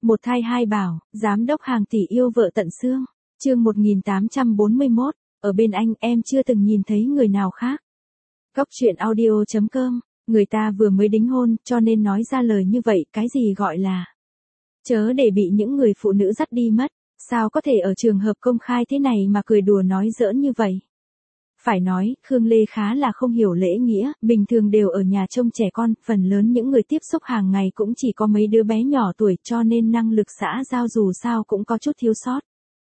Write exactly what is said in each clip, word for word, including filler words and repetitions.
Một thai hai bảo, giám đốc hàng tỷ yêu vợ tận xương. Chương một nghìn tám trăm bốn mươi mốt, ở bên anh em chưa từng nhìn thấy người nào khác. Góc truyện audio chấm com, người ta vừa mới đính hôn, cho nên nói ra lời như vậy, cái gì gọi là chớ để bị những người phụ nữ dắt đi mất, sao có thể ở trường hợp công khai thế này mà cười đùa nói giỡn như vậy. Phải nói, Khương Lê khá là không hiểu lễ nghĩa, bình thường đều ở nhà trông trẻ con, phần lớn những người tiếp xúc hàng ngày cũng chỉ có mấy đứa bé nhỏ tuổi cho nên năng lực xã giao dù sao cũng có chút thiếu sót.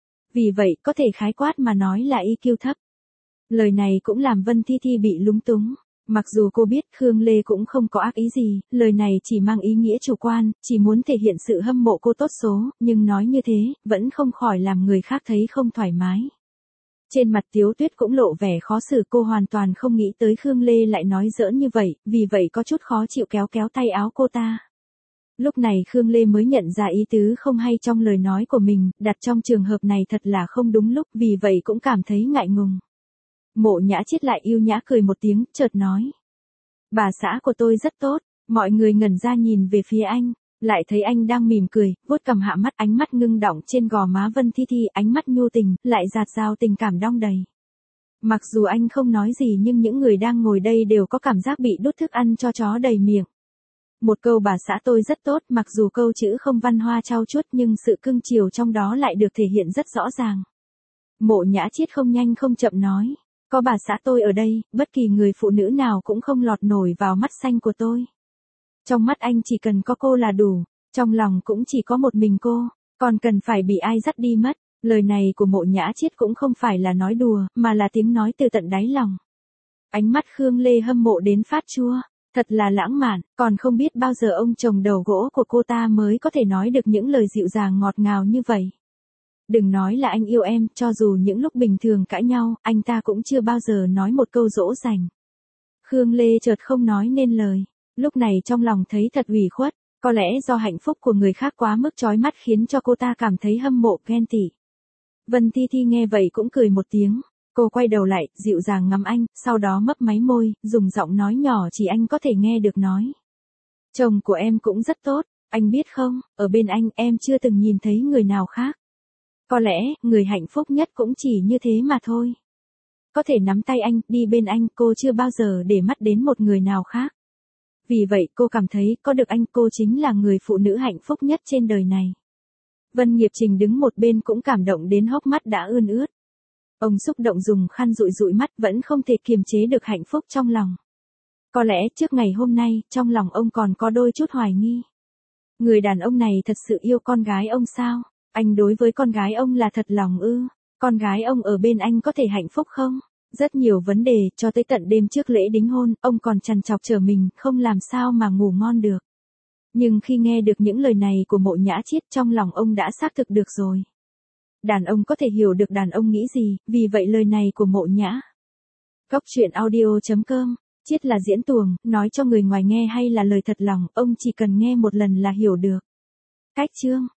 Vì vậy, có thể khái quát mà nói là i kiu thấp. Lời này cũng làm Vân Thi Thi bị lúng túng. Mặc dù cô biết Khương Lê cũng không có ác ý gì, lời này chỉ mang ý nghĩa chủ quan, chỉ muốn thể hiện sự hâm mộ cô tốt số, nhưng nói như thế, vẫn không khỏi làm người khác thấy không thoải mái. Trên mặt Tiếu Tuyết cũng lộ vẻ khó xử, cô hoàn toàn không nghĩ tới Khương Lê lại nói giỡn như vậy, vì vậy có chút khó chịu kéo kéo tay áo cô ta. Lúc này Khương Lê mới nhận ra ý tứ không hay trong lời nói của mình, đặt trong trường hợp này thật là không đúng lúc, vì vậy cũng cảm thấy ngại ngùng. Mộ Nhã Chiết lại yêu nhã cười một tiếng, chợt nói. Bà xã của tôi rất tốt, mọi người ngẩn ra nhìn về phía anh, lại thấy anh đang mỉm cười, vuốt cằm hạ mắt, ánh mắt ngưng đọng trên gò má Vân Thi Thi, ánh mắt nhu tình, lại dạt dào tình cảm đong đầy. Mặc dù anh không nói gì nhưng những người đang ngồi đây đều có cảm giác bị đút thức ăn cho chó đầy miệng. Một câu bà xã tôi rất tốt, mặc dù câu chữ không văn hoa trau chuốt nhưng sự cưng chiều trong đó lại được thể hiện rất rõ ràng. Mộ Nhã Chiết không nhanh không chậm nói. Có bà xã tôi ở đây, bất kỳ người phụ nữ nào cũng không lọt nổi vào mắt xanh của tôi. Trong mắt anh chỉ cần có cô là đủ, trong lòng cũng chỉ có một mình cô, còn cần phải bị ai dắt đi mất. Lời này của Mộ Nhã Chiết cũng không phải là nói đùa, mà là tiếng nói từ tận đáy lòng. Ánh mắt Khương Lê hâm mộ đến phát chua, thật là lãng mạn, còn không biết bao giờ ông chồng đầu gỗ của cô ta mới có thể nói được những lời dịu dàng ngọt ngào như vậy. Đừng nói là anh yêu em, cho dù những lúc bình thường cãi nhau, anh ta cũng chưa bao giờ nói một câu dỗ dành. Khương Lê chợt không nói nên lời, lúc này trong lòng thấy thật ủy khuất, có lẽ do hạnh phúc của người khác quá mức chói mắt khiến cho cô ta cảm thấy hâm mộ ghen tị. Vân Thi Thi nghe vậy cũng cười một tiếng, cô quay đầu lại, dịu dàng ngắm anh, sau đó mấp máy môi, dùng giọng nói nhỏ chỉ anh có thể nghe được nói. Chồng của em cũng rất tốt, anh biết không, ở bên anh em chưa từng nhìn thấy người nào khác. Có lẽ, người hạnh phúc nhất cũng chỉ như thế mà thôi. Có thể nắm tay anh, đi bên anh, cô chưa bao giờ để mắt đến một người nào khác. Vì vậy cô cảm thấy, có được anh cô chính là người phụ nữ hạnh phúc nhất trên đời này. Vân Nghiệp Trình đứng một bên cũng cảm động đến hốc mắt đã ươn ướt. Ông xúc động dùng khăn dụi dụi mắt vẫn không thể kiềm chế được hạnh phúc trong lòng. Có lẽ trước ngày hôm nay, trong lòng ông còn có đôi chút hoài nghi. Người đàn ông này thật sự yêu con gái ông sao? Anh đối với con gái ông là thật lòng ư? Con gái ông ở bên anh có thể hạnh phúc không? Rất nhiều vấn đề, cho tới tận đêm trước lễ đính hôn, ông còn trằn trọc chờ mình, không làm sao mà ngủ ngon được. Nhưng khi nghe được những lời này của Mộ Nhã Chiết, trong lòng ông đã xác thực được rồi. Đàn ông có thể hiểu được đàn ông nghĩ gì, vì vậy lời này của Mộ Nhã. Góc truyện audio chấm com, Chiết là diễn tuồng, nói cho người ngoài nghe hay là lời thật lòng, ông chỉ cần nghe một lần là hiểu được. Cách chương